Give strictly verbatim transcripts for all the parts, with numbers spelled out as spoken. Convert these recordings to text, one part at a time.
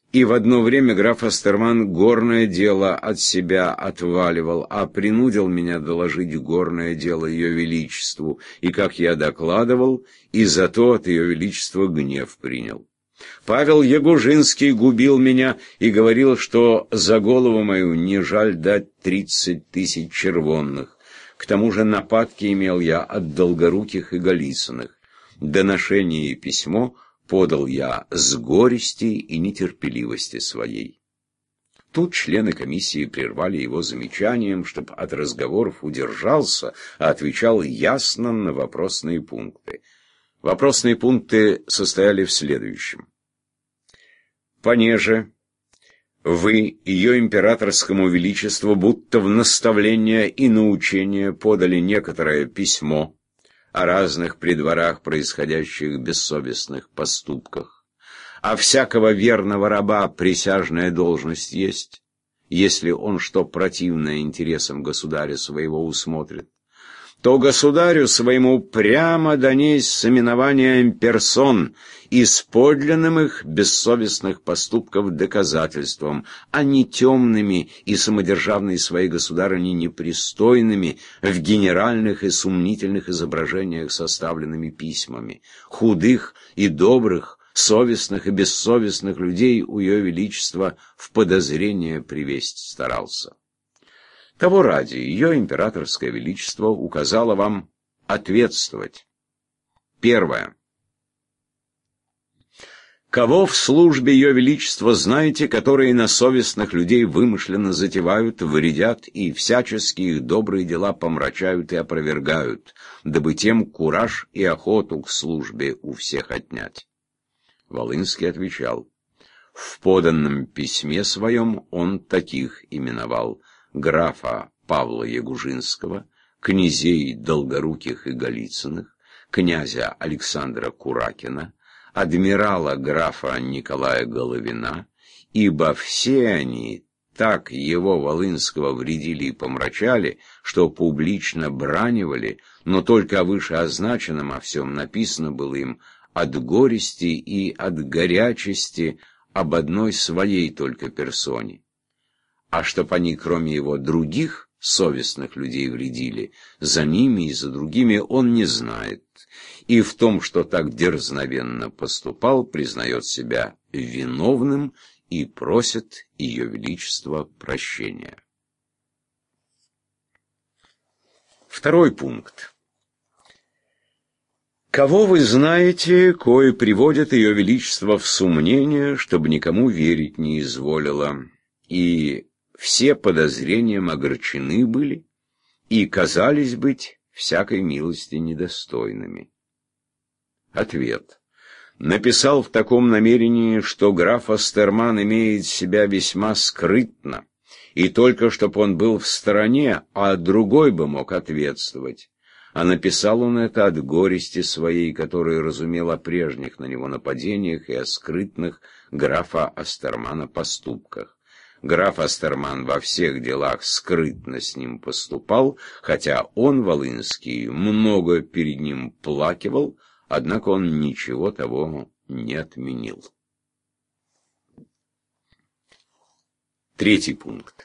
И в одно время граф Остерман горное дело от себя отваливал, а принудил меня доложить горное дело Ее Величеству, и, как я докладывал, и за то от Ее Величества гнев принял. Павел Ягужинский губил меня и говорил, что за голову мою не жаль дать тридцать тысяч червонных. К тому же нападки имел я от Долгоруких и Голицыных. Доношение и письмо подал я с горести и нетерпеливости своей. Тут члены комиссии прервали его замечанием, чтобы от разговоров удержался, а отвечал ясно на вопросные пункты. Вопросные пункты состояли в следующем. Понеже вы Ее Императорскому Величеству будто в наставление и научение подали некоторое письмо о разных при дворах происходящих бессовестных поступках, а всякого верного раба присяжная должность есть, если он что противное интересам государя своего усмотрит, то государю своему прямо донесть с именованием персон и с подлинным их бессовестных поступков доказательством, а не темными и самодержавной своей государыни непристойными в генеральных и сумнительных изображениях составленными письмами. Худых и добрых, совестных и бессовестных людей у Ее Величества в подозрение привесть старался. Того ради Ее Императорское Величество указало вам ответствовать. Первое. Кого в службе Ее Величества знаете, которые на совестных людей вымышленно затевают, вредят и всячески их добрые дела помрачают и опровергают, дабы тем кураж и охоту к службе у всех отнять? Волынский отвечал. В поданном письме своем он таких именовал: графа Павла Ягужинского, князей Долгоруких и Голицыных, князя Александра Куракина, адмирала графа Николая Головина, ибо все они так его Волынского вредили и помрачали, что публично бранивали, но только о вышеозначенном о всем написано было им от горести и от горячести об одной своей только персоне. А чтоб они, кроме его, других совестных людей вредили, за ними и за другими он не знает, и в том, что так дерзновенно поступал, признает себя виновным и просит Ее Величество прощения. Второй пункт. Кого вы знаете, кое приводит Ее Величество в сомнение, чтобы никому верить не изволило, и все подозрениям огорчены были и казались быть всякой милости недостойными? Ответ. Написал в таком намерении, что граф Остерман имеет себя весьма скрытно, и только чтоб он был в стороне, а другой бы мог ответствовать. А написал он это от горести своей, которую разумел о прежних на него нападениях и о скрытных графа Остермана поступках. Граф Остерман во всех делах скрытно с ним поступал, хотя он, Волынский, много перед ним плакивал, однако он ничего того не отменил. Третий пункт.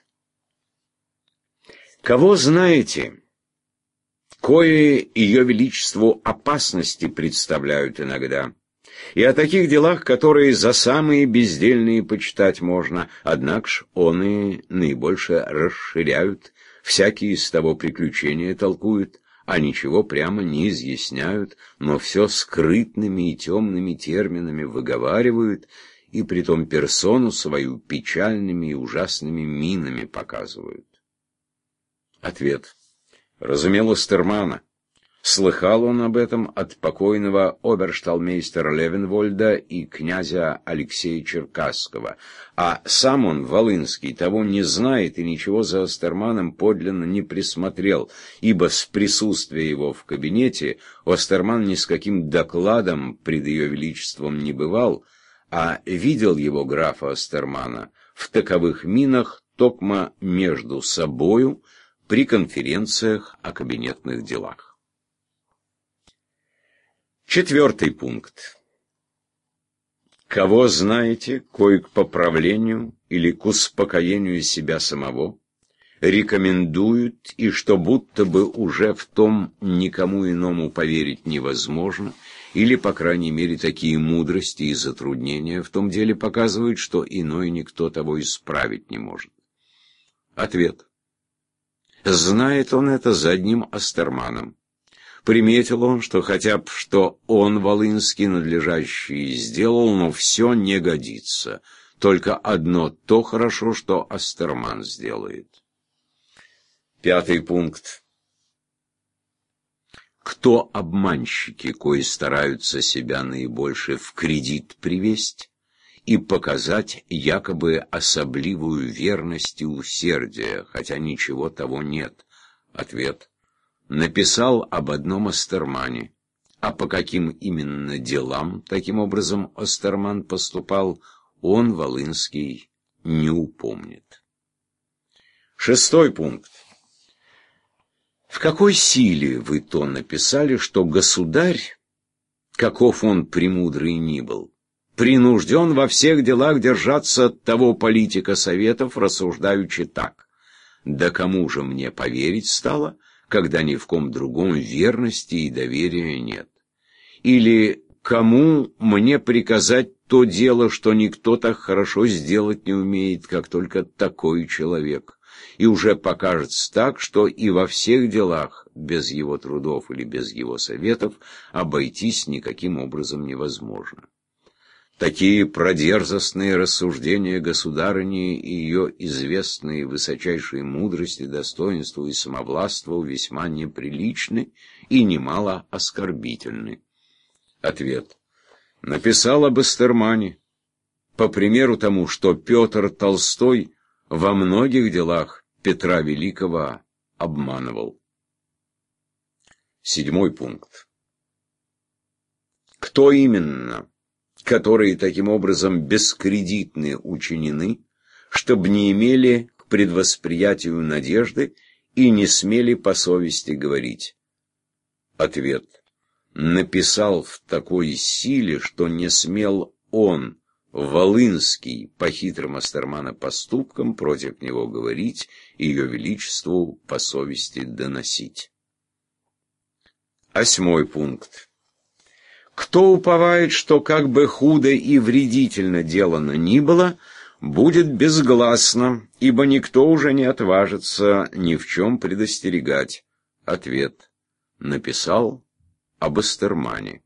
Кого знаете, кое Ее Величеству опасности представляют иногда, и о таких делах, которые за самые бездельные почитать можно, однако ж он и наибольше расширяют, всякие из того приключения толкуют, а ничего прямо не изъясняют, но все скрытными и темными терминами выговаривают, и притом персону свою печальными и ужасными минами показывают. Ответ. Разумел Остермана. Слыхал он об этом от покойного обершталмейстера Левенвольда и князя Алексея Черкасского, а сам он, Волынский, того не знает и ничего за Остерманом подлинно не присмотрел, ибо с присутствия его в кабинете Остерман ни с каким докладом пред Ее Величеством не бывал, а видел его, графа Остермана, в таковых минах токмо между собою при конференциях о кабинетных делах. Четвертый пункт. Кого знаете, кое к поправлению или к успокоению себя самого, рекомендуют, и что будто бы уже в том никому иному поверить невозможно, или, по крайней мере, такие мудрости и затруднения в том деле показывают, что иной никто того исправить не может. Ответ. Знает он это задним Остерманом. Приметил он, что хотя бы что он, Волынский, надлежащий сделал, но все не годится. Только одно то хорошо, что Остерман сделает. Пятый пункт. Кто обманщики, кои стараются себя наибольше в кредит привесть и показать якобы особливую верность и усердие, хотя ничего того нет? Ответ. Написал об одном Остермане, а по каким именно делам таким образом Остерман поступал, он, Волынский, не упомнит. Шестой пункт. В какой силе вы то написали, что государь, каков он премудрый ни был, принужден во всех делах держаться того политика советов, рассуждаючи так: да кому же мне поверить стало, когда ни в ком другом верности и доверия нет? Или кому мне приказать то дело, что никто так хорошо сделать не умеет, как только такой человек? И уже покажется так, что и во всех делах без его трудов или без его советов обойтись никаким образом невозможно. Такие продерзостные рассуждения государыни и ее известные высочайшие мудрости, достоинству и самовластву весьма неприличны и немало оскорбительны. Ответ. Написал об Остермане, по примеру тому, что Петр Толстой во многих делах Петра Великого обманывал. Седьмой пункт. Кто именно, которые таким образом бескредитны учинены, чтобы не имели к предвосприятию надежды и не смели по совести говорить? Ответ. Написал в такой силе, что не смел он, Волынский, по хитрым Остермана поступкам против него говорить и ее величеству по совести доносить. Восьмой пункт. Кто уповает, что как бы худо и вредительно делано ни было, будет безгласно, ибо никто уже не отважится ни в чем предостерегать? Ответ. Написал об Остермане.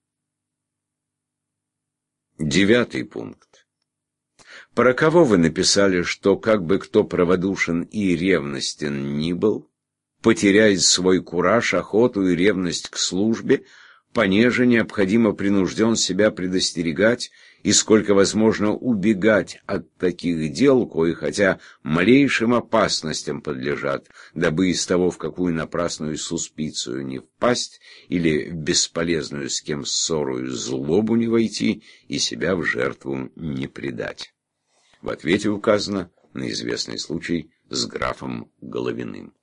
Девятый пункт. Про кого вы написали, что как бы кто праводушен и ревностен ни был, потеряет свой кураж, охоту и ревность к службе, понеже необходимо принужден себя предостерегать и сколько возможно убегать от таких дел, кои хотя малейшим опасностям подлежат, дабы из того в какую напрасную суспицию не впасть или в бесполезную с кем ссорую злобу не войти и себя в жертву не предать. В ответе указано на известный случай с графом Головиным.